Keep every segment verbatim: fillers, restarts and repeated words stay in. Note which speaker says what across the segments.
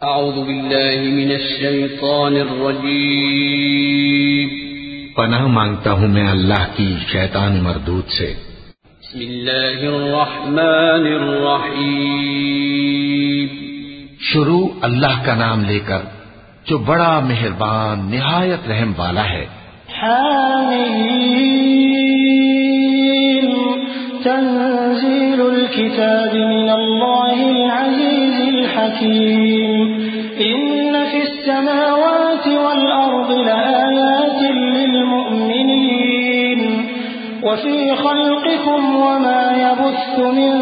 Speaker 1: अऊज़ु बिल्लाहि मिनश शैतानिर रजीम।
Speaker 2: पनाह मांगता हूँ मैं अल्लाह की शैतान मरदूद से।
Speaker 1: बिस्मिल्लाहिर रहमानिर रहीम।
Speaker 2: शुरू अल्लाह का नाम लेकर जो बड़ा मेहरबान निहायत रहम वाला है।
Speaker 3: हामीम तंजीलुल किताबि मिनल्लाहिल अज़ीज़िल हकीम। इन्न फिस समावाति वल अर्दि लआयातिन लिल मुमिनीन व फी खल्क़िकुम व मा यबुस्सु मिन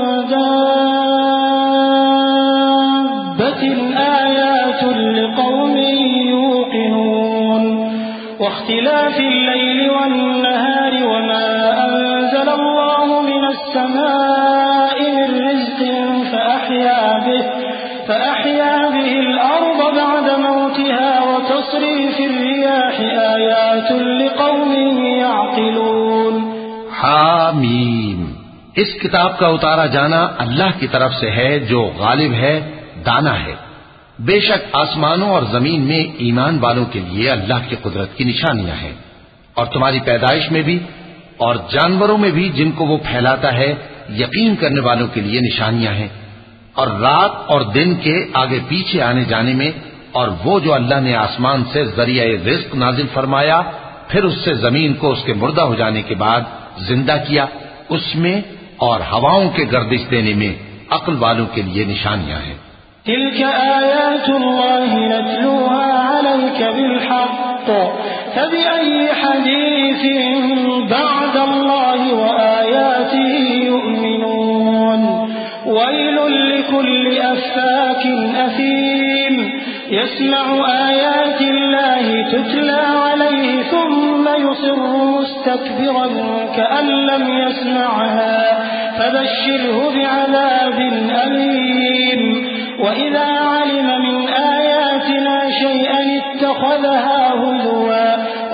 Speaker 3: दाब्बतिन आयातुन लिक़ौमिन यूक़िनून व इख्तिलाफिल लैलि वन नहारि व मा अंज़लल्लाहु मिनस समाइ मिन रिज़्क़िन फ़अह्या बिहि فأحيا به الأرض بعد موتها وتصريف الرياح آيات لقوم يعقلون।
Speaker 2: हामीम इस किताब का उतारा जाना अल्लाह की तरफ से है जो गालिब है, दाना है। बेशक आसमानों और जमीन में ईमान वालों के लिए अल्लाह की कुदरत की निशानियां हैं, और तुम्हारी पैदाइश में भी और जानवरों में भी जिनको वो फैलाता है यकीन करने वालों के लिए निशानियां हैं। और रात और दिन के आगे पीछे आने जाने में, और वो जो अल्लाह ने आसमान से जरिया रिज्क नाजिल फरमाया फिर उससे जमीन को उसके मुर्दा हो जाने के बाद जिंदा किया, उसमें और हवाओं के गर्दिश देने में अक्ल वालों के लिए निशानियां हैं।
Speaker 3: तिल्क आयातुल्लाहि नत्लूहा अलैका बिलहक़ फबिअय्यि हदीसिन बअदल्लाहि व आयातिहि युमिनून। वैलुल लिकुल्लि अफ़्फ़ाकिन असीम यस्मअु आयातिल्लाहि तुतला अलैहि थुम्मा युसिर्रु मुस्तकबिरन कअन लम यस्मअहा फबश्शिरहु बिअज़ाबिन अलीम। वइज़ा अलिम मिन आयातिना शयअन इत्तख़ज़हा हुज़ुवा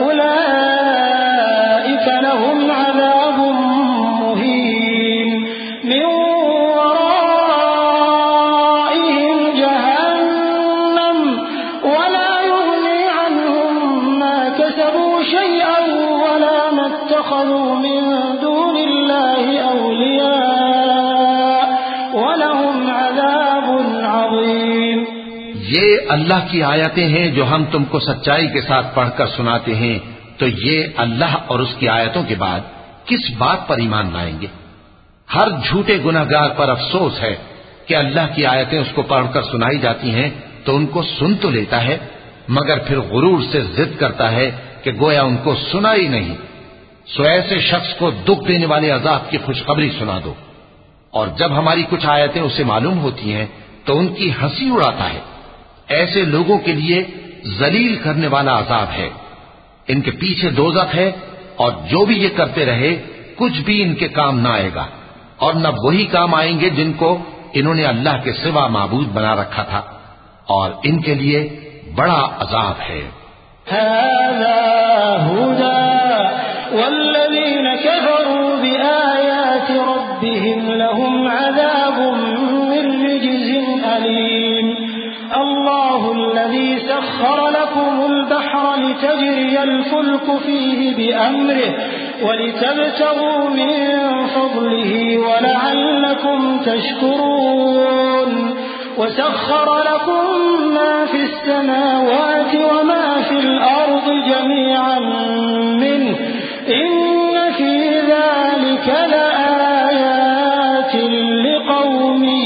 Speaker 3: उलाइक लहुम अज़ाबुम मुहीन मिन वराइहिम जहन्नम वला युग़नी अन्हुम मा कसबू शयअन वला मत्तख़ज़ू मिन दूनिल्लाहि औलिया वलहुम अज़ाबुन अज़ीम।
Speaker 2: ये अल्लाह की आयतें हैं जो हम तुमको सच्चाई के साथ पढ़कर सुनाते हैं, तो ये अल्लाह और उसकी आयतों के बाद किस बात पर ईमान लाएंगे? हर झूठे गुनहगार पर अफसोस है कि अल्लाह की आयतें उसको पढ़कर सुनाई जाती हैं तो उनको सुन तो लेता है, मगर फिर गुरूर से जिद करता है कि गोया उनको सुना ही नहीं। सो ऐसे शख्स को दुख देने वाले अजाब की खुशखबरी सुना दो, और जब हमारी कुछ आयतें उसे मालूम होती हैं तो उनकी हंसी उड़ाता है। ऐसे लोगों के लिए जलील करने वाला अजाब है। इनके पीछे दोज़ख है, और जो भी ये करते रहे कुछ भी इनके काम न आएगा, और न वही काम आएंगे जिनको इन्होंने अल्लाह के सिवा माबूद बना रखा था, और इनके लिए बड़ा अजाब है।
Speaker 3: हाज़ा हुदा वल्लज़ीन कफ़रू बिआयाति रब्बिहिम लहुम अज़ाबुम मिन रिज्ज़िन अलीम। अल्लाहुल्लज़ी सख़्ख़र लकुमुल बहर लितजरियल फुल्कु फ़ीहि बिअम्रिहि वलितब्तगू मिन फ़ज़लिहि वलअल्लकुम तशकुरून। वसख़्ख़र लकुम मा फ़िस समावाति वमा फ़िल अर्दि जमीअन मिन्हु इन्न फ़ी ज़ालिका लआयातिन लिक़ौमिन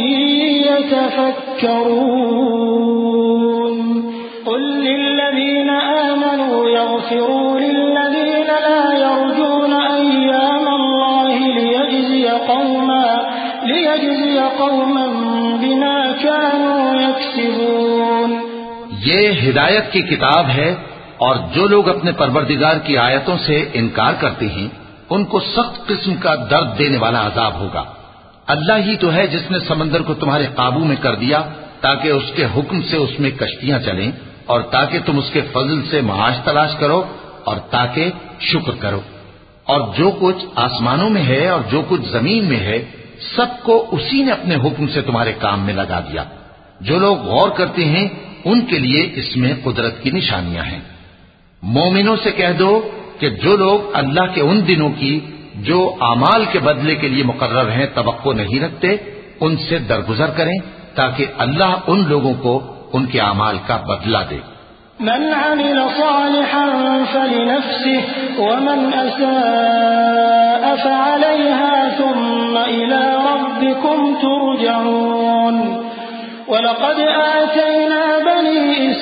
Speaker 3: यतफ़क्करून। क़ुल लिल्लज़ीन आमनू यग़फ़िरू लिल्लज़ीन ला यर्जून अय्यामल्लाहि लियजज़िय क़ौमन लियजज़िय क़ौमन बिमा कानू यक्सिबून।
Speaker 2: ये हिदायत की किताब है, और जो लोग अपने परवरदिगार की आयतों से इनकार करते हैं उनको सख्त किस्म का दर्द देने वाला अजाब होगा। अल्लाह ही तो है जिसने समंदर को तुम्हारे काबू में कर दिया ताकि उसके हुक्म से उसमें कश्तियां चलें, और ताकि तुम उसके फजल से माश तलाश करो, और ताकि शुक्र करो। और जो कुछ आसमानों में है और जो कुछ जमीन में है सबको उसी ने अपने हुक्म से तुम्हारे काम में लगा दिया। जो लोग गौर करते हैं उनके लिए इसमें कुदरत की निशानियां हैं। मोमिनों से कह दो कि जो लोग अल्लाह के उन दिनों की जो आमाल के बदले के लिए मुकर्रर हैं तवक्को नहीं रखते, उनसे दरगुजर करें ताकि अल्लाह उन लोगों को उनके आमाल का बदला दे।
Speaker 3: मन अमिल सालिहन फलिनफ्सिह वमन असाअ फअलैहा सुम्मा इला रब्बिकुम तुरजऊन। वलक़द आतैना बनी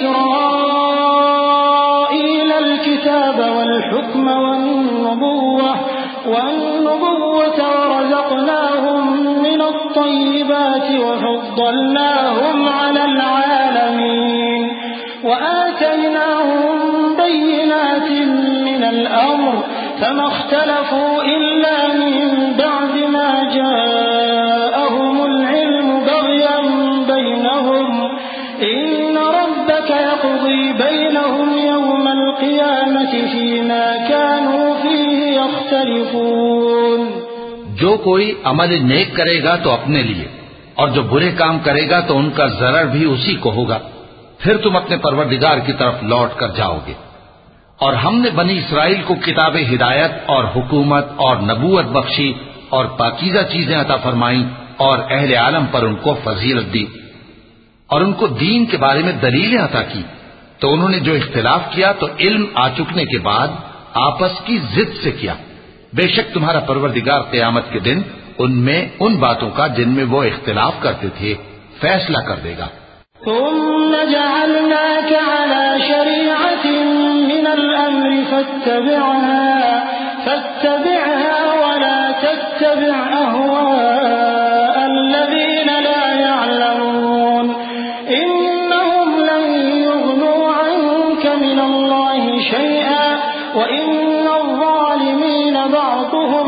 Speaker 3: इस्राईल अल-किताब वल-हुक्म वन-नबुव्वह वन-नबुव्वत वरज़क़नाहुम मिनत-तय्यिबाति वफ़द्दलनाहुम अलल आलमीन वआतैनाहुम बय्यिनातिन मिनल अम्र फमा इख्तलफू इल्ला मिन बअदि मा जाअहुमुल इल्मु बग़यन बैनहुम इन्न रब्बक यक़ज़ी बैनहुम यौमल क़ियामति फ़ीमा कानू फ़ीहि यख्तलिफ़ून।
Speaker 2: जो कोई अमल नेक करेगा तो अपने लिए, और जो बुरे काम करेगा तो उनका जरर भी उसी को होगा। फिर तुम अपने परवरदिगार की तरफ लौट कर जाओगे। और हमने बनी इसराइल को किताब हिदायत और हुकूमत और नबूवत बख्शी और पाकीज़ा चीजें अता फरमाई और अहले आलम पर उनको फजीलत दी और उनको दीन के बारे में दलीलें अता की। तो उन्होंने जो इख्तिलाफ किया तो इल्म आ चुकने के बाद आपस की जिद से किया। बेशक तुम्हारा परवरदिगार क़यामत के दिन उनमें उन बातों का जिनमें वो इख्तिलाफ करते थे फैसला कर देगा।
Speaker 3: सुम्मा जअलनाक अला शरीअतिन मिनल अम्रि फत्तबिअहा फत्तबिअहा वला तत्तबिअ अहवाअल्लज़ीना ला यअलमून इन्नहुम लन युग़नू अन्क मिनल्लाहि शैअन व इन्नज़-ज़ालिमीन बअ्दुहुम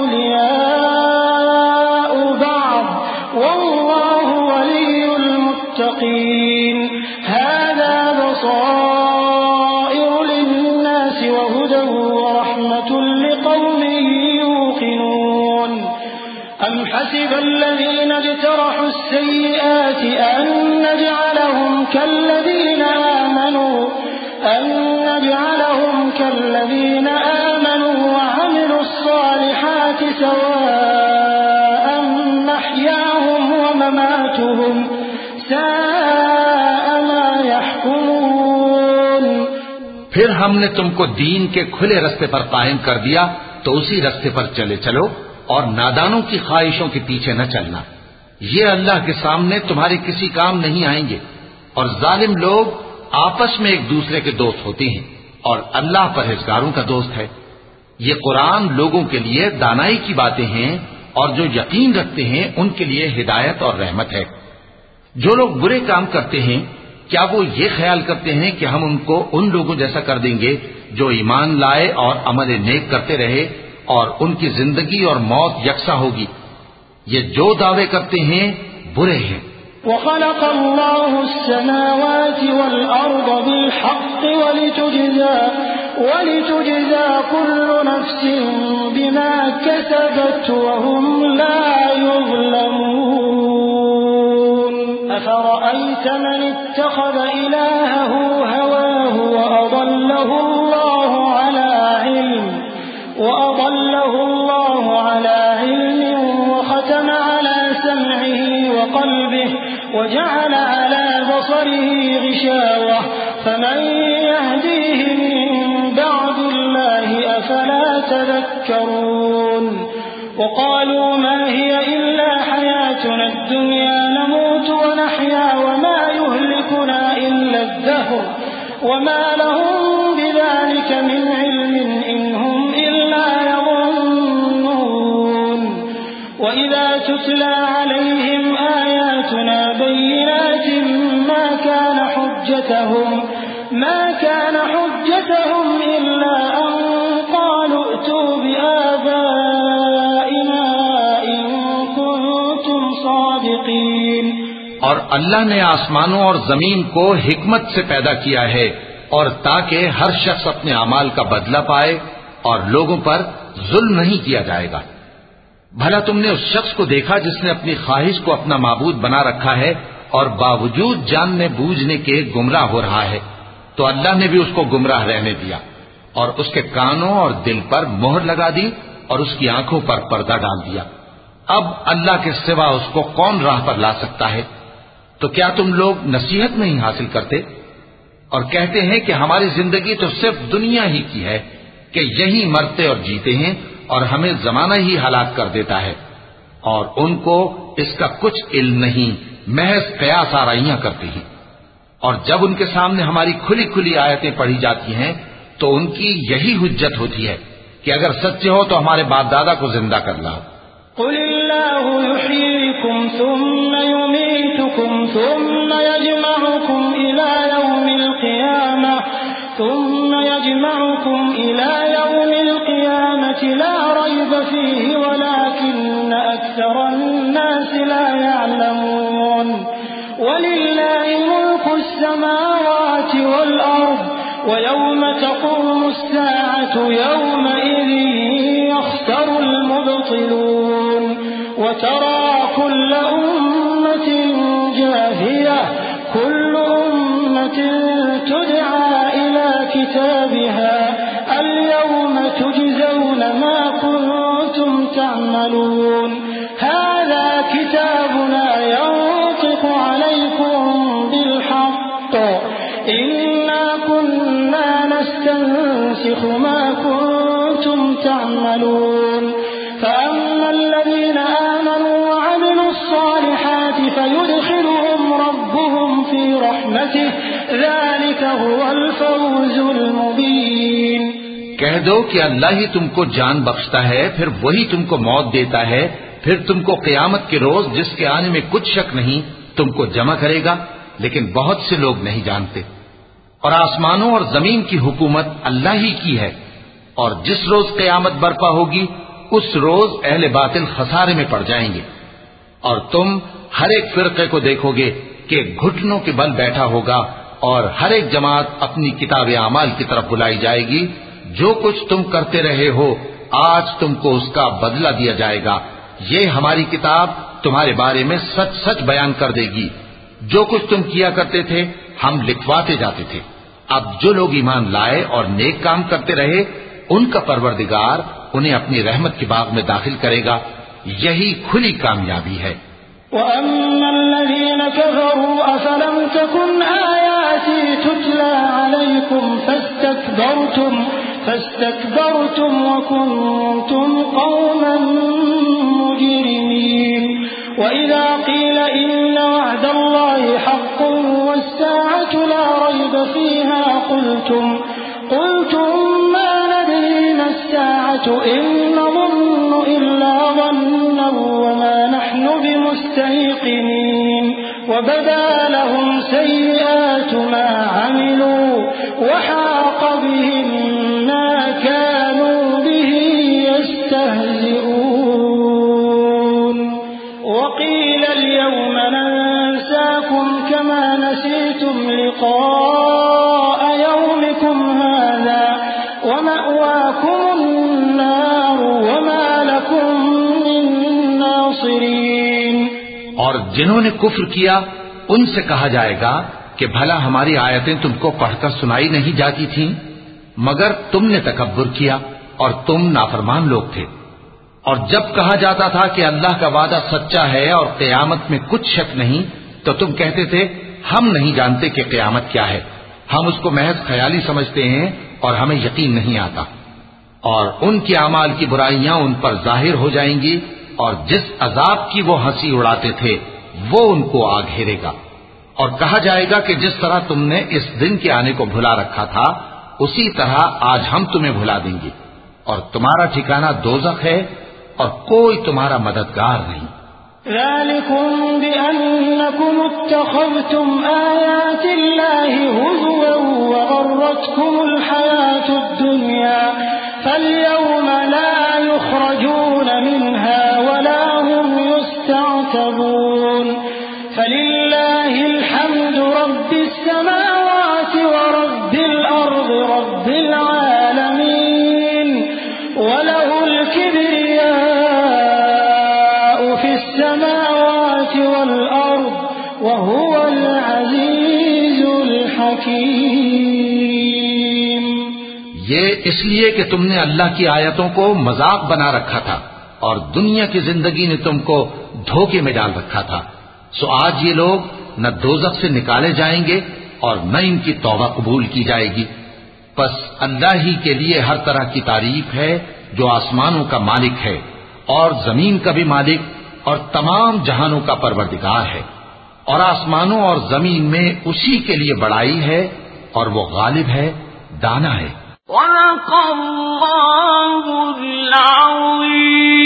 Speaker 3: औलियाउ बअ्द वल्लाहु वलियुल मुत्तक़ीन। हाज़ा बसाइरु लिन्नासि वहुदन वरहमतुन लिक़ौमिन यूक़िनून। अम हसिबल्लज़ीना इज्तरहु अस्सय्यिआति अन नजअलहुम कल्लज़ीना आमनू अन नजअलहुम कल्लज़ीना आमनू वअमिलु الصالحات سواء محياهم ومماتهم ساء ما يحكمون।
Speaker 2: फिर हमने तुमको दीन के खुले रास्ते पर कायम कर दिया तो उसी रास्ते पर चले चलो और नादानों की ख्वाहिशों के पीछे न चलना। ये अल्लाह के सामने तुम्हारे किसी काम नहीं आएंगे। और जालिम लोग आपस में एक दूसरे के दोस्त होते हैं और अल्लाह परहेजगारों का दोस्त है। ये कुरान लोगों के लिए दानाई की बातें हैं और जो यकीन रखते हैं उनके लिए हिदायत और रहमत है। जो लोग बुरे काम करते हैं क्या वो ये ख्याल करते हैं कि हम उनको उन लोगों जैसा कर देंगे जो ईमान लाए और अमल नेक करते रहे और उनकी जिंदगी और मौत यकसा होगी। ये जो दावे करते हैं बुरे हैं।
Speaker 3: وخلق الله السماوات والأرض بالحق ولتجزى ولتجزى كل نفس بما كسبت وهم لا يظلمون أفرأيت من اتخذ إلهه هواه وأضله الله على علم وأضله الله على علم وختم على سمعه وقلبه وجعل على بصره غشاوة فمن يهديه من بعد الله أفلا تذكرون وقالوا ما هي إلا حياتنا الدنيا نموت ونحيا وما يهلكنا إلا الدهر وما لهم بذلك من علم إن هم إلا يظنون وإذا تتلى عليهم آياتنا بينات ما كان حجتهم ما كان حجتهم إلا أن قالوا ائتوا بآبائنا إن كنتم صادقين।
Speaker 2: और अल्लाह ने आसमानों और जमीन को हिकमत से पैदा किया है और ताकि हर शख्स अपने अमाल का बदला पाए और लोगों पर जुल्म नहीं किया जाएगा। भला तुमने उस शख्स को देखा जिसने अपनी ख्वाहिश को अपना माबूद बना रखा है और बावजूद जानने बूझने के गुमराह हो रहा है, तो अल्लाह ने भी उसको गुमराह रहने दिया और उसके कानों और दिल पर मोहर लगा दी और उसकी आंखों पर पर्दा डाल दिया। अब अल्लाह के सिवा उसको कौन राह पर ला सकता है? तो क्या तुम लोग नसीहत नहीं हासिल करते? और कहते हैं कि हमारी जिंदगी तो सिर्फ दुनिया ही की है, कि यही मरते और जीते हैं और हमें जमाना ही हलाक कर देता है। और उनको इसका कुछ इल्म नहीं, महज कयास आराइयां करते हैं। और जब उनके सामने हमारी खुली खुली आयतें पढ़ी जाती हैं तो उनकी यही हुज्जत होती है कि अगर सच्चे हो तो हमारे बाप दादा को जिंदा कर लाओ।
Speaker 3: कुलिल्लाहु युहयीकुम सुम्मा युमीतुकुम सुम्मा यजमउकुम इला यौमिल क़ियामह सुम्मा यजमउकुम इला यौमिल क़ियामति ला रैब फीहि वलाकिन्न अक्सरन नास ला यअलमून। वलिल्लाहि मुल्कुस समावाति वल अर्द वयौम तक़ूमुस साअतु यौमइज़िन यख़्सरुल मुब्तिलून। वतरा कुल्ल उम्मतिन जाथियह कुल्लु उम्मतिन तुदआ इला किताबिहा अल-यौम तुजज़ौन मा कुन्तुम तअमलून। हाज़ा किताबुना यंतिक़ु अलैकुम बिल-हक़्क़ इन्ना कुन्ना नस्तंसिख़ु मा कुन्तुम तअमलून। فأما الذين آمنوا وعملوا الصالحات فيدخلهم ربهم في رحمته ذلك هو الفوز المبين।
Speaker 2: कह दो कि अल्लाह ही तुमको जान बख्शता है, फिर वही तुमको मौत देता है, फिर तुमको क़यामत के रोज जिसके आने में कुछ शक नहीं तुमको जमा करेगा, लेकिन बहुत से लोग नहीं जानते। और आसमानों और जमीन की हुकूमत अल्लाह ही की है, और जिस रोज क़यामत बर्पा होगी उस रोज अहले बातिल खसारे में पड़ जाएंगे। और तुम हर एक फिरके को देखोगे कि घुटनों के बल बैठा होगा और हर एक जमात अपनी किताब आमाल की तरफ बुलाई जाएगी। जो कुछ तुम करते रहे हो आज तुमको उसका बदला दिया जाएगा। ये हमारी किताब तुम्हारे बारे में सच सच बयान कर देगी। जो कुछ तुम किया करते थे हम लिखवाते जाते थे। अब जो लोग ईमान लाए और नेक काम करते रहे उनका परवरदिगार उन्हें अपनी रहमत के बाग में दाखिल करेगा। यही खुली कामयाबी है।
Speaker 3: वअम्मल्लज़ीन कफ़रू अफ़लम तकुन आयाती तुतला अलैकुम फस्तकबरतुम फस्तकबरतुम वकुन्तुम कौमन मुजरिमीन। वइज़ा क़ील इन्न वअदल्लाहि हक़्क़ुन वस्साअतु ला रैब फ़ीहा क़ुल्तुम क़ुल्तुम मा नदरी मस्साअतु इन नज़ुन्नु इल्ला ظन्नन वमा नहनु बिमुस्तयक़िनीन। वबदा लहुम सय्यिआतु मा अमिलू वहाक़ बिहिम मा कानू बिही यस्तहज़िऊन। वक़ील अल-यौम नंसाकुम कमा नसीतुम लिक़ाअ यौमिकुम हाज़ा वमअवाकुमुन नार वमा लकुम मिन नासिरीन।
Speaker 2: और जिन्होंने कुफ्र किया उनसे कहा जाएगा कि भला हमारी आयतें तुमको पढ़कर सुनाई नहीं जाती थीं, मगर तुमने तकब्बुर किया और तुम नाफरमान लोग थे। और जब कहा जाता था कि अल्लाह का वादा सच्चा है और क़यामत में कुछ शक नहीं, तो तुम कहते थे हम नहीं जानते कि क़यामत क्या है, हम उसको महज ख्याली समझते हैं और हमें यकीन नहीं आता। और उनके अमाल की बुराइयां उन पर जाहिर हो जाएंगी और जिस अजाब की वो हंसी उड़ाते थे वो उनको आ घेरेगा। और कहा जाएगा कि जिस तरह तुमने इस दिन के आने को भुला रखा था उसी तरह आज हम तुम्हें भुला देंगे, और तुम्हारा ठिकाना दोज़ख है और कोई तुम्हारा मददगार नहीं।
Speaker 3: ज़ालिकुम बिअन्नकुम इत्तख़ज़्तुम आयातिल्लाहि हुज़ुवन व गर्रतकुमुल हयातुद दुनिया फल-यौम ला युख़रजून मिन्हा वला हुम युस्तअतबून। फलिल्लाहिल हम्दु रब्बिस समावाति व रब्बिल अर्दि रब्बिल आलमीन वलहुल किब्रियाउ फिस समावाति वल अर्दि वहुव हकीम।
Speaker 2: ये इसलिए कि तुमने अल्लाह की आयतों को मजाक बना रखा था और दुनिया की जिंदगी ने तुमको धोखे में डाल रखा था। सो आज ये लोग न दोजख से निकाले जाएंगे और न इनकी तौबा कबूल की जाएगी। बस अल्लाह ही के लिए हर तरह की तारीफ है जो आसमानों का मालिक है और जमीन का भी मालिक और तमाम जहानों का परवरदिगार है। और आसमानों और जमीन में उसी के लिए बड़ाई है और वो गालिब है, दाना है।